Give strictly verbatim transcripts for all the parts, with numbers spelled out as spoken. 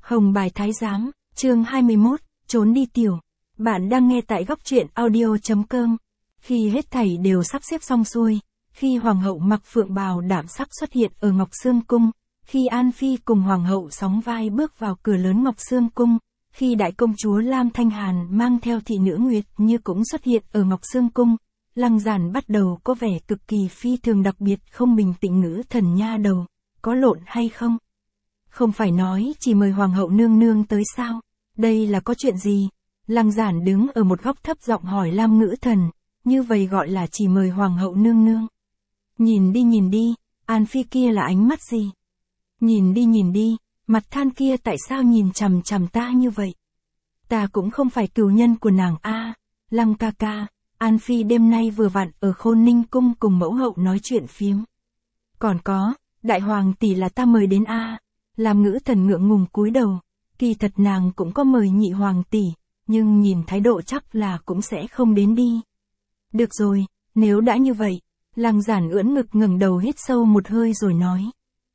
Hồng Bài Thái Giám, chương hai mươi mốt, trốn đi tiểu. Bạn đang nghe tại góc truyện audio.com. Khi hết thảy đều sắp xếp xong xuôi, khi Hoàng hậu mặc phượng bào đảm sắc xuất hiện ở Ngọc Sương Cung, khi An Phi cùng Hoàng hậu sóng vai bước vào cửa lớn Ngọc Sương Cung, khi đại công chúa Lam Thanh Hàn mang theo thị nữ Nguyệt Như cũng xuất hiện ở Ngọc Sương Cung, Lăng Giản bắt đầu có vẻ cực kỳ phi thường đặc biệt không bình tĩnh. Ngữ Thần nha đầu, có lộn hay không? Không phải nói chỉ mời Hoàng hậu nương nương tới sao? Đây là có chuyện gì? Lăng Giản đứng ở một góc thấp giọng hỏi Lam Ngữ Thần, như vậy gọi là chỉ mời Hoàng hậu nương nương. Nhìn đi nhìn đi, An Phi kia là ánh mắt gì? Nhìn đi nhìn đi, mặt than kia tại sao nhìn chằm chằm ta như vậy? Ta cũng không phải cừu nhân của nàng a. À, Lăng ca ca, An Phi đêm nay vừa vặn ở Khôn Ninh Cung cùng mẫu hậu nói chuyện phiếm. Còn có, đại hoàng tỷ là ta mời đến a. À, Lam Ngữ Thần ngượng ngùng cúi đầu, kỳ thật nàng cũng có mời nhị hoàng tỷ, nhưng nhìn thái độ chắc là cũng sẽ không đến đi. Được rồi, nếu đã như vậy, Lăng Giản ưỡn ngực ngẩng đầu hít sâu một hơi rồi nói.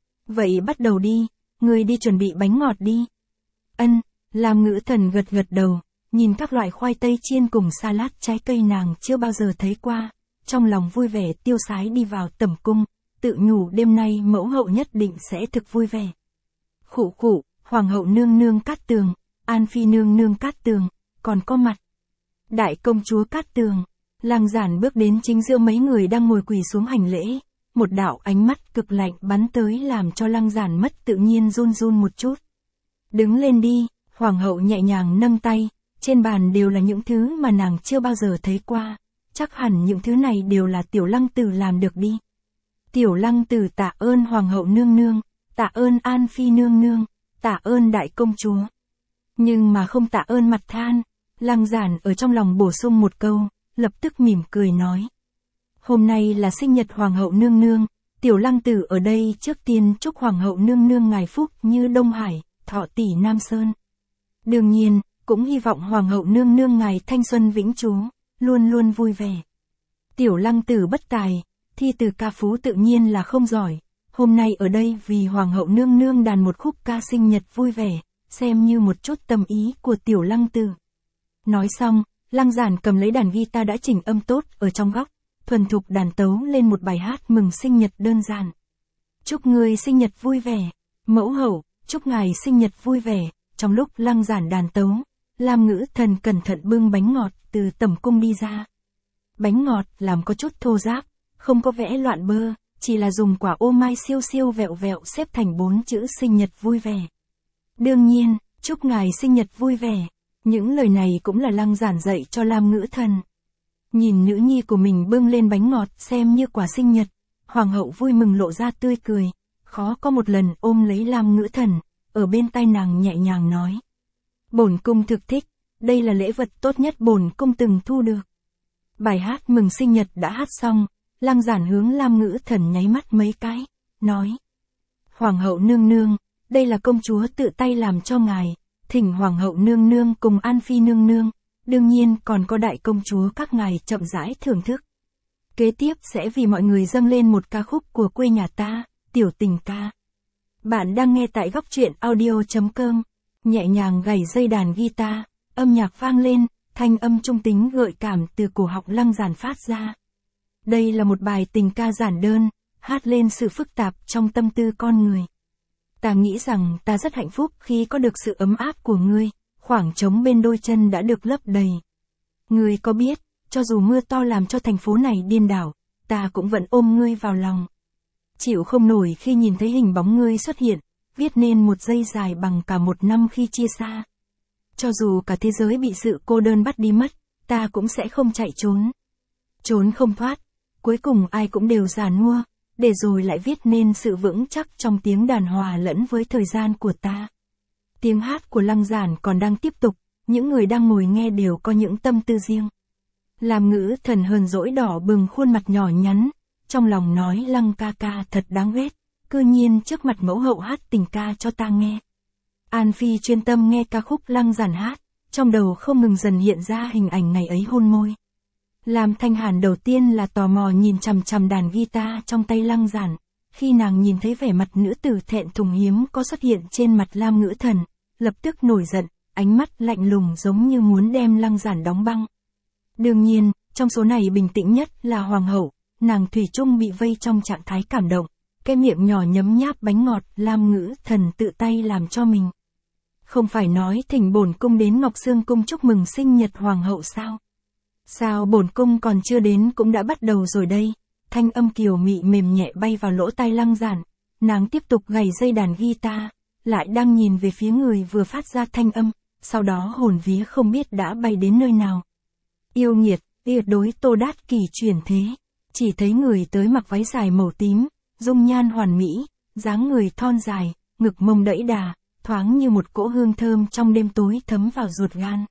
Vậy bắt đầu đi, ngươi đi chuẩn bị bánh ngọt đi. Ân, Lam Ngữ Thần gật gật đầu, nhìn các loại khoai tây chiên cùng salad trái cây nàng chưa bao giờ thấy qua, trong lòng vui vẻ tiêu sái đi vào tẩm cung, tự nhủ đêm nay mẫu hậu nhất định sẽ thực vui vẻ. Khụ khụ, Hoàng hậu nương nương Cát Tường, An Phi nương nương Cát Tường, còn có mặt đại công chúa Cát Tường. Lăng Giản bước đến chính giữa mấy người đang ngồi quỳ xuống hành lễ, một đạo ánh mắt cực lạnh bắn tới làm cho Lăng Giản mất tự nhiên run run một chút. Đứng lên đi, Hoàng hậu nhẹ nhàng nâng tay, trên bàn đều là những thứ mà nàng chưa bao giờ thấy qua, chắc hẳn những thứ này đều là Tiểu Lăng Tử làm được đi. Tiểu Lăng Tử tạ ơn Hoàng hậu nương nương, tạ ơn An Phi nương nương, tạ ơn đại công chúa. Nhưng mà không tạ ơn mặt than, Lăng Giản ở trong lòng bổ sung một câu, lập tức mỉm cười nói. Hôm nay là sinh nhật Hoàng hậu nương nương, Tiểu Lăng Tử ở đây trước tiên chúc Hoàng hậu nương nương ngài phúc như Đông Hải, thọ tỷ Nam Sơn. Đương nhiên, cũng hy vọng Hoàng hậu nương nương ngài thanh xuân vĩnh trú, luôn luôn vui vẻ. Tiểu Lăng Tử bất tài, thi từ ca phú tự nhiên là không giỏi, hôm nay ở đây vì Hoàng hậu nương nương đàn một khúc ca sinh nhật vui vẻ, xem như một chút tâm ý của Tiểu Lăng Tử. Nói xong, Lăng Giản cầm lấy đàn guitar đã chỉnh âm tốt ở trong góc, thuần thục đàn tấu lên một bài hát mừng sinh nhật đơn giản. Chúc người sinh nhật vui vẻ, mẫu hậu, chúc ngài sinh nhật vui vẻ. Trong lúc Lăng Giản đàn tấu, Lam Ngữ Thần cẩn thận bưng bánh ngọt từ tẩm cung đi ra. Bánh ngọt làm có chút thô ráp, không có vẽ loạn bơ, chỉ là dùng quả ô mai siêu siêu vẹo vẹo xếp thành bốn chữ sinh nhật vui vẻ. Đương nhiên, chúc ngài sinh nhật vui vẻ. Những lời này cũng là Lăng Giản dạy cho Lam Ngữ Thần. Nhìn nữ nhi của mình bưng lên bánh ngọt xem như quả sinh nhật, Hoàng hậu vui mừng lộ ra tươi cười, khó có một lần ôm lấy Lam Ngữ Thần, ở bên tai nàng nhẹ nhàng nói. Bổn cung thực thích, đây là lễ vật tốt nhất bổn cung từng thu được. Bài hát mừng sinh nhật đã hát xong, Lăng Giản hướng Lam Ngữ Thần nháy mắt mấy cái, nói. Hoàng hậu nương nương, đây là công chúa tự tay làm cho ngài, thỉnh Hoàng hậu nương nương cùng An Phi nương nương, đương nhiên còn có đại công chúa các ngài chậm rãi thưởng thức. Kế tiếp sẽ vì mọi người dâng lên một ca khúc của quê nhà ta, Tiểu Tình Ca. Bạn đang nghe tại góc truyện audio.com, nhẹ nhàng gảy dây đàn guitar, âm nhạc vang lên, thanh âm trung tính gợi cảm từ cổ họng Lăng Giản phát ra. Đây là một bài tình ca giản đơn, hát lên sự phức tạp trong tâm tư con người. Ta nghĩ rằng ta rất hạnh phúc khi có được sự ấm áp của ngươi, khoảng trống bên đôi chân đã được lấp đầy. Ngươi có biết, cho dù mưa to làm cho thành phố này điên đảo, ta cũng vẫn ôm ngươi vào lòng. Chịu không nổi khi nhìn thấy hình bóng ngươi xuất hiện, viết nên một giây dài bằng cả một năm khi chia xa. Cho dù cả thế giới bị sự cô đơn bắt đi mất, ta cũng sẽ không chạy trốn. Trốn không thoát, cuối cùng ai cũng đều già nua, để rồi lại viết nên sự vững chắc trong tiếng đàn hòa lẫn với thời gian của ta. Tiếng hát của Lăng Giản còn đang tiếp tục, những người đang ngồi nghe đều có những tâm tư riêng. Lam Ngữ Thần hờn dỗi đỏ bừng khuôn mặt nhỏ nhắn, trong lòng nói Lăng ca ca thật đáng ghét, cư nhiên trước mặt mẫu hậu hát tình ca cho ta nghe. An Phi chuyên tâm nghe ca khúc Lăng Giản hát, trong đầu không ngừng dần hiện ra hình ảnh ngày ấy hôn môi. Lam Thanh Hàn đầu tiên là tò mò nhìn chằm chằm đàn guitar trong tay Lăng Giản, khi nàng nhìn thấy vẻ mặt nữ tử thẹn thùng hiếm có xuất hiện trên mặt Lam Ngữ Thần, lập tức nổi giận, ánh mắt lạnh lùng giống như muốn đem Lăng Giản đóng băng. Đương nhiên, trong số này bình tĩnh nhất là hoàng hậu, nàng thủy chung bị vây trong trạng thái cảm động, cái miệng nhỏ nhấm nháp bánh ngọt, Lam Ngữ Thần tự tay làm cho mình. Không phải nói thỉnh bổn cung đến Ngọc Sương cung chúc mừng sinh nhật hoàng hậu sao? Sao bổn cung còn chưa đến cũng đã bắt đầu rồi đây? Thanh âm kiều mị mềm nhẹ bay vào lỗ tai Lăng Giản, nàng tiếp tục gảy dây đàn guitar, lại đang nhìn về phía người vừa phát ra thanh âm, sau đó hồn vía không biết đã bay đến nơi nào. Yêu nghiệt, tuyệt đối Tô Đát Kỷ chuyển thế, chỉ thấy người tới mặc váy dài màu tím, dung nhan hoàn mỹ, dáng người thon dài, ngực mông đẫy đà, thoáng như một cỗ hương thơm trong đêm tối thấm vào ruột gan.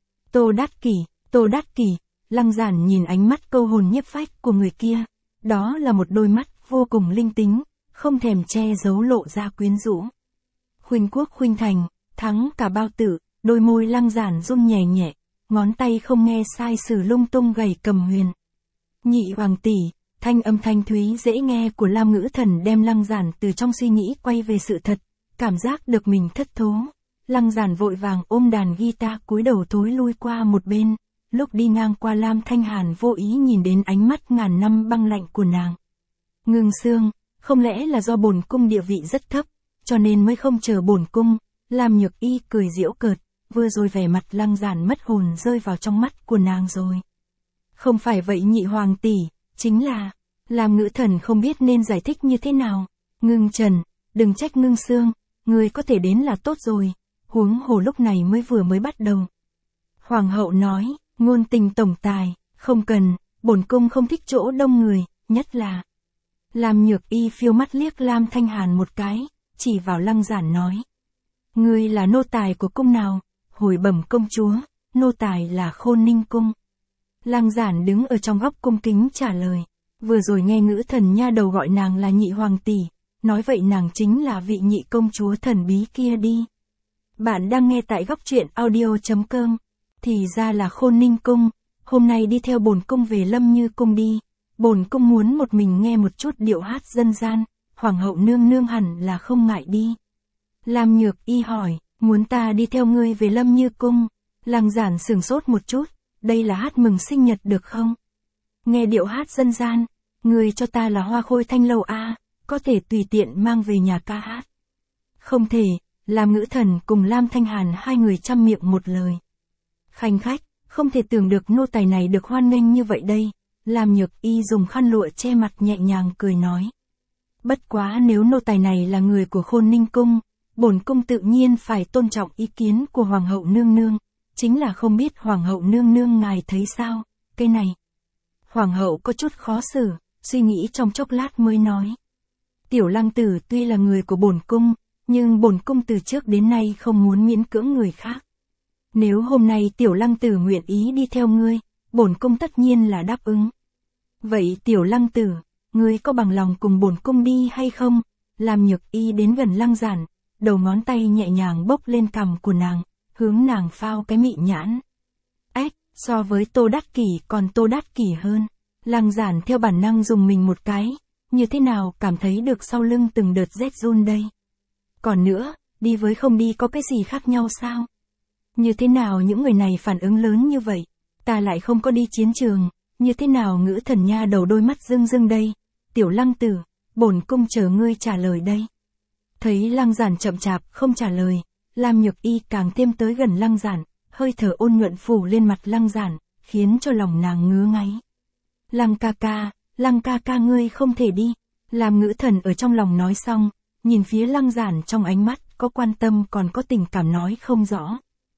Tô Đát Kỷ, Tô Đát Kỷ, Lăng Giản nhìn ánh mắt câu hồn nhiếp phách của người kia, đó là một đôi mắt vô cùng linh tính, không thèm che giấu lộ ra quyến rũ. Khuynh quốc khuynh thành, thắng cả bao tử, đôi môi Lăng Giản run nhẹ nhẹ, ngón tay không nghe sai sử lung tung gảy cầm huyền. Nhị hoàng tỷ, thanh âm thanh thúy dễ nghe của Lam Ngữ Thần đem Lăng Giản từ trong suy nghĩ quay về sự thật, cảm giác được mình thất thố. Lăng Giản vội vàng ôm đàn guitar cúi đầu thối lui qua một bên, lúc đi ngang qua Lam Thanh Hàn vô ý nhìn đến ánh mắt ngàn năm băng lạnh của nàng. Ngưng Sương, không lẽ là do bổn cung địa vị rất thấp, cho nên mới không chờ bổn cung? Lam Nhược Y cười giễu cợt, vừa rồi vẻ mặt Lăng Giản mất hồn rơi vào trong mắt của nàng rồi. Không phải vậy nhị hoàng tỷ, chính là, Lam Ngữ Thần không biết nên giải thích như thế nào. Ngưng Trần, đừng trách Ngưng Sương, người có thể đến là tốt rồi, huống hồ lúc này mới vừa mới bắt đầu. Hoàng hậu nói, ngôn tình tổng tài, không cần, bổn cung không thích chỗ đông người, nhất là. Lam Nhược Y phiêu mắt liếc Lam Thanh Hàn một cái, chỉ vào Lăng Giản nói. Ngươi là nô tài của cung nào? Hồi bẩm công chúa, nô tài là Khôn Ninh cung. Lăng Giản đứng ở trong góc cung kính trả lời, vừa rồi nghe Ngữ Thần nha đầu gọi nàng là nhị hoàng tỷ, nói vậy nàng chính là vị nhị công chúa thần bí kia đi. Bạn đang nghe tại góc truyện audio chấm com, thì ra là Khôn Ninh cung, hôm nay đi theo bổn cung về Lâm Như cung đi, bổn cung muốn một mình nghe một chút điệu hát dân gian, hoàng hậu nương nương hẳn là không ngại đi. Lam Nhược Y hỏi, muốn ta đi theo ngươi về Lâm Như cung? Lăng Giản sửng sốt một chút, đây là hát mừng sinh nhật được không? Nghe điệu hát dân gian, ngươi cho ta là Hoa Khôi Thanh Lâu a, có thể tùy tiện mang về nhà ca hát. Không thể, Lam Ngữ Thần cùng Lam Thanh Hàn hai người trăm miệng một lời. Khanh khách, không thể tưởng được nô tài này được hoan nghênh như vậy đây. Lam Nhược Y dùng khăn lụa che mặt nhẹ nhàng cười nói. Bất quá nếu nô tài này là người của Khôn Ninh cung, bổn cung tự nhiên phải tôn trọng ý kiến của hoàng hậu nương nương, chính là không biết hoàng hậu nương nương ngài thấy sao, cái này. Hoàng hậu có chút khó xử, suy nghĩ trong chốc lát mới nói. Tiểu Lăng tử tuy là người của bổn cung, nhưng bổn cung từ trước đến nay không muốn miễn cưỡng người khác. Nếu hôm nay Tiểu Lăng tử nguyện ý đi theo ngươi, bổn cung tất nhiên là đáp ứng. Vậy Tiểu Lăng tử, ngươi có bằng lòng cùng bổn cung đi hay không? Lam Nhược Y đến gần Lăng Giản, đầu ngón tay nhẹ nhàng bốc lên cằm của nàng, hướng nàng phao cái mị nhãn. Ếch, so với Tô Đát Kỷ còn Tô Đát Kỷ hơn. Lăng Giản theo bản năng dùng mình một cái, như thế nào cảm thấy được sau lưng từng đợt rét run đây. Còn nữa, đi với không đi có cái gì khác nhau sao? Như thế nào những người này phản ứng lớn như vậy? Ta lại không có đi chiến trường, như thế nào Ngữ Thần nha đầu đôi mắt rưng rưng đây? Tiểu Lăng tử, bổn cung chờ ngươi trả lời đây. Thấy Lăng Giản chậm chạp không trả lời, Lam Nhược Y càng thêm tới gần Lăng Giản, hơi thở ôn nhuận phủ lên mặt Lăng Giản, khiến cho lòng nàng ngứa ngáy. Lăng ca ca, Lăng ca ca ngươi không thể đi. Lam Ngữ Thần ở trong lòng nói xong, nhìn phía Lăng Giản trong ánh mắt có quan tâm còn có tình cảm nói không rõ.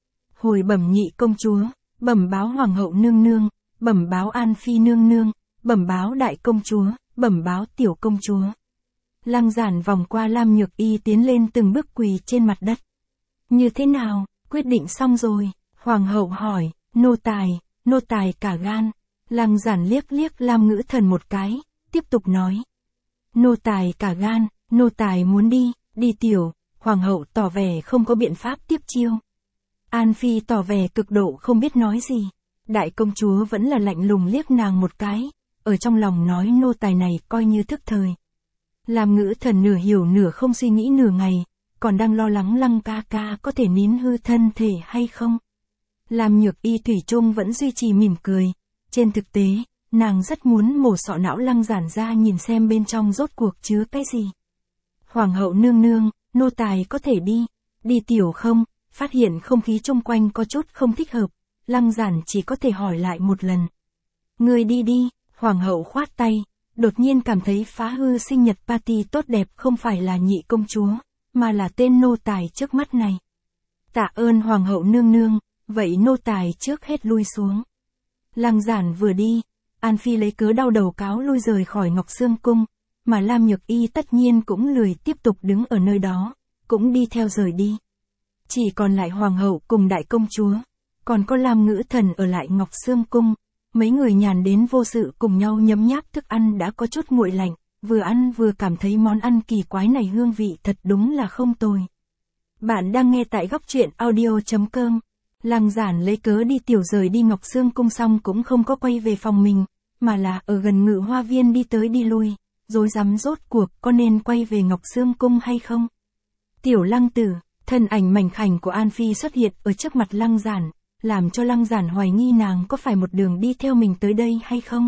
Hồi bẩm nhị công chúa, bẩm báo hoàng hậu nương nương, bẩm báo An Phi nương nương, bẩm báo đại công chúa, bẩm báo tiểu công chúa. Lăng Giản vòng qua Lam Nhược Y tiến lên từng bước quỳ trên mặt đất. Như thế nào, quyết định xong rồi? Hoàng hậu hỏi, nô tài, nô tài cả gan. Lăng Giản liếc liếc Lam Ngữ Thần một cái, tiếp tục nói. Nô tài cả gan, nô tài muốn đi, đi tiểu. Hoàng hậu tỏ vẻ không có biện pháp tiếp chiêu. An Phi tỏ vẻ cực độ không biết nói gì. Đại công chúa vẫn là lạnh lùng liếc nàng một cái, ở trong lòng nói nô tài này coi như thức thời. Lam Ngữ Thần nửa hiểu nửa không suy nghĩ nửa ngày, còn đang lo lắng Lăng ca ca có thể nín hư thân thể hay không. Lam Nhược Y thủy chung vẫn duy trì mỉm cười, trên thực tế, nàng rất muốn mổ sọ não Lăng Giản ra nhìn xem bên trong rốt cuộc chứa cái gì. Hoàng hậu nương nương, nô tài có thể đi, đi tiểu không, phát hiện không khí chung quanh có chút không thích hợp, Lăng Giản chỉ có thể hỏi lại một lần. Người đi đi, hoàng hậu khoát tay, đột nhiên cảm thấy phá hư sinh nhật party tốt đẹp không phải là nhị công chúa, mà là tên nô tài trước mắt này. Tạ ơn hoàng hậu nương nương, vậy nô tài trước hết lui xuống. Lăng Giản vừa đi, An Phi lấy cớ đau đầu cáo lui rời khỏi Ngọc Sương Cung, mà Lam Nhược Y tất nhiên cũng lười tiếp tục đứng ở nơi đó, cũng đi theo rời đi. Chỉ còn lại hoàng hậu cùng đại công chúa, còn có Lam Ngữ Thần ở lại Ngọc Sương Cung, mấy người nhàn đến vô sự cùng nhau nhấm nháp thức ăn đã có chút nguội lạnh, vừa ăn vừa cảm thấy món ăn kỳ quái này hương vị thật đúng là không tồi. Bạn đang nghe tại góc truyện audio chấm com. Lăng Giản lấy cớ đi tiểu rời đi Ngọc Sương Cung xong cũng không có quay về phòng mình, mà là ở gần Ngự Hoa Viên đi tới đi lui, rối rắm rốt cuộc có nên quay về Ngọc Sương Cung hay không. Tiểu Lăng Tử, thân ảnh mảnh khảnh của An Phi xuất hiện ở trước mặt Lăng Giản, làm cho Lăng Giản hoài nghi nàng có phải một đường đi theo mình tới đây hay không.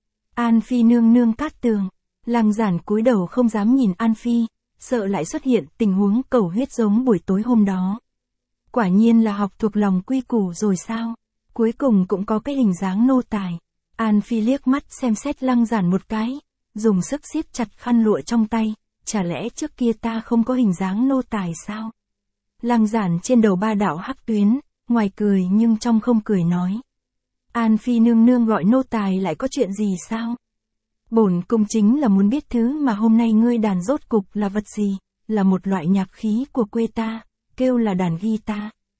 An Phi nương nương cát tường, Lăng Giản cúi đầu không dám nhìn An Phi, sợ lại xuất hiện tình huống cầu huyết giống buổi tối hôm đó. Quả nhiên là học thuộc lòng quy củ rồi sao, cuối cùng cũng có cái hình dáng nô tài. An Phi liếc mắt xem xét Lăng Giản một cái, dùng sức siết chặt khăn lụa trong tay, chả lẽ trước kia ta không có hình dáng nô tài sao? Lăng Giản trên đầu ba đạo hắc tuyến, ngoài cười nhưng trong không cười nói. An Phi nương nương gọi nô tài lại có chuyện gì sao? Bổn cung chính là muốn biết thứ mà hôm nay ngươi đàn rốt cục là vật gì, là một loại nhạc khí của quê ta, kêu là đàn guitar.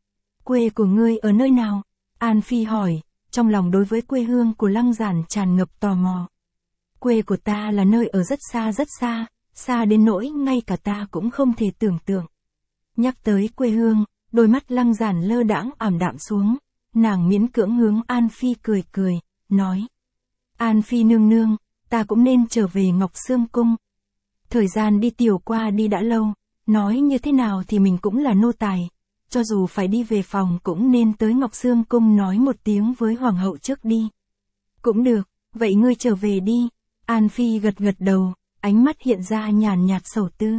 Quê của ngươi ở nơi nào? An Phi hỏi, trong lòng đối với quê hương của Lăng Giản tràn ngập tò mò. Quê của ta là nơi ở rất xa rất xa, xa đến nỗi ngay cả ta cũng không thể tưởng tượng. Nhắc tới quê hương, đôi mắt Lăng Giản lơ đãng ảm đạm xuống, nàng miễn cưỡng hướng An Phi cười cười, nói. An Phi nương nương, ta cũng nên trở về Ngọc Sương Cung. Thời gian đi tiểu qua đi đã lâu, nói như thế nào thì mình cũng là nô tài, cho dù phải đi về phòng cũng nên tới Ngọc Sương Cung nói một tiếng với hoàng hậu trước đi. Cũng được, vậy ngươi trở về đi. An Phi gật gật đầu, ánh mắt hiện ra nhàn nhạt sầu tư.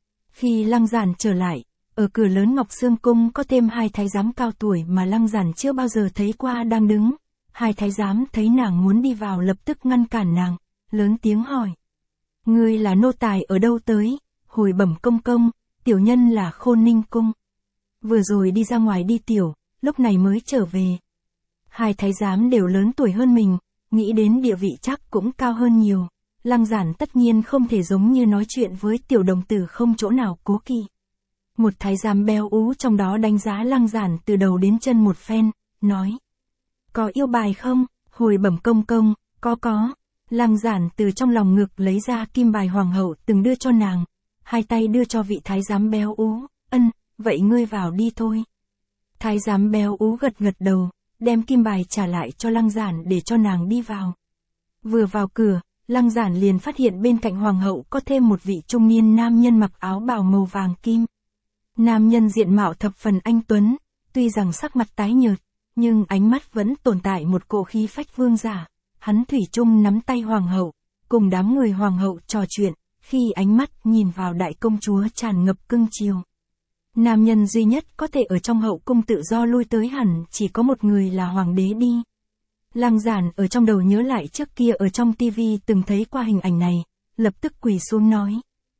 Khi Lăng Giản trở lại, ở cửa lớn Ngọc Sương Cung có thêm hai thái giám cao tuổi mà Lăng Giản chưa bao giờ thấy qua đang đứng. Hai thái giám thấy nàng muốn đi vào lập tức ngăn cản nàng, lớn tiếng hỏi. Ngươi là nô tài ở đâu tới? Hồi bẩm công công, tiểu nhân là Khôn Ninh Cung. Vừa rồi đi ra ngoài đi tiểu, lúc này mới trở về. Hai thái giám đều lớn tuổi hơn mình, nghĩ đến địa vị chắc cũng cao hơn nhiều. Lăng Giản tất nhiên không thể giống như nói chuyện với tiểu đồng tử không chỗ nào cố kỵ. Một thái giám béo ú trong đó đánh giá Lăng Giản từ đầu đến chân một phen, nói. Có yêu bài không? Hồi bẩm công công, có có. Lăng Giản từ trong lòng ngực lấy ra kim bài hoàng hậu từng đưa cho nàng, hai tay đưa cho vị thái giám béo ú, ân, vậy ngươi vào đi thôi. Thái giám béo ú gật gật đầu, đem kim bài trả lại cho Lăng Giản để cho nàng đi vào. Vừa vào cửa, Lăng Giản liền phát hiện bên cạnh hoàng hậu có thêm một vị trung niên nam nhân mặc áo bào màu vàng kim. Nam nhân diện mạo thập phần anh tuấn, tuy rằng sắc mặt tái nhợt, nhưng ánh mắt vẫn tồn tại một cỗ khí phách vương giả. Hắn thủy chung nắm tay hoàng hậu, cùng đám người hoàng hậu trò chuyện, khi ánh mắt nhìn vào đại công chúa tràn ngập cưng chiều. Nam nhân duy nhất có thể ở trong hậu cung tự do lui tới hẳn chỉ có một người là hoàng đế đi. Lăng Giản ở trong đầu nhớ lại trước kia ở trong tivi từng thấy qua hình ảnh này, lập tức quỳ xuống nói.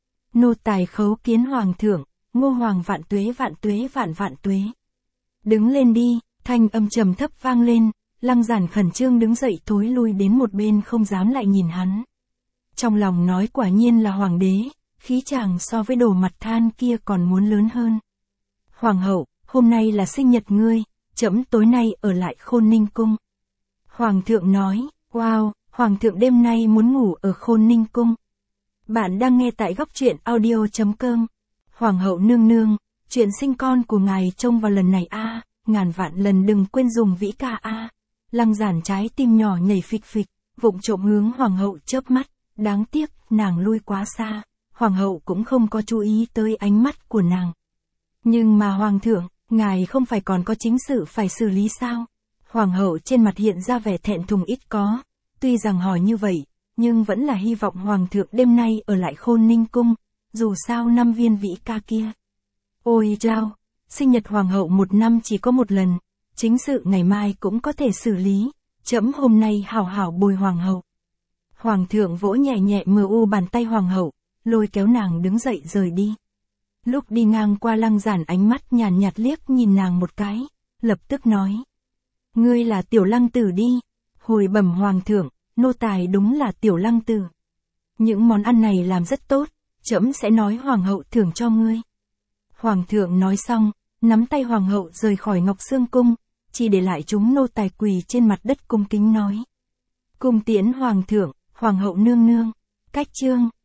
Nô tài khấu kiến hoàng thượng, Ngô hoàng vạn tuế vạn tuế vạn vạn tuế. Đứng lên đi, thanh âm trầm thấp vang lên. Lăng Giản khẩn trương đứng dậy thối lui đến một bên không dám lại nhìn hắn. Trong lòng nói quả nhiên là hoàng đế, khí chàng so với đồ mặt than kia còn muốn lớn hơn. Hoàng hậu, hôm nay là sinh nhật ngươi, trẫm tối nay ở lại Khôn Ninh Cung. Hoàng thượng nói, wow, hoàng thượng đêm nay muốn ngủ ở Khôn Ninh Cung. Bạn đang nghe tại góc truyện audio chấm com. Hoàng hậu nương nương, chuyện sinh con của ngài trông vào lần này a, à, ngàn vạn lần đừng quên dùng vĩ ca a. À. Lăng Giản trái tim nhỏ nhảy phịch phịch, vụng trộm hướng hoàng hậu chớp mắt, đáng tiếc, nàng lui quá xa, hoàng hậu cũng không có chú ý tới ánh mắt của nàng, Nhưng mà hoàng thượng, ngài không phải còn có chính sự phải xử lý sao? Hoàng hậu trên mặt hiện ra vẻ thẹn thùng ít có, tuy rằng hỏi như vậy, nhưng vẫn là hy vọng hoàng thượng đêm nay ở lại Khôn Ninh cung, dù sao năm viên vĩ ca kia. Ôi chao, sinh nhật hoàng hậu một năm chỉ có một lần, chính sự ngày mai cũng có thể xử lý, trẫm hôm nay hảo hảo bồi hoàng hậu. Hoàng thượng vỗ nhẹ nhẹ mờ u bàn tay hoàng hậu, lôi kéo nàng đứng dậy rời đi. Lúc đi ngang qua Lăng Giản ánh mắt nhàn nhạt liếc nhìn nàng một cái, lập tức nói. Ngươi là tiểu Lăng tử đi, hồi bẩm hoàng thượng, nô tài đúng là tiểu Lăng tử. Những món ăn này làm rất tốt, trẫm sẽ nói hoàng hậu thưởng cho ngươi. Hoàng thượng nói xong, nắm tay hoàng hậu rời khỏi Ngọc Xương cung, chỉ để lại chúng nô tài quỳ trên mặt đất cung kính nói. Cung tiễn hoàng thượng, hoàng hậu nương nương, cách chương.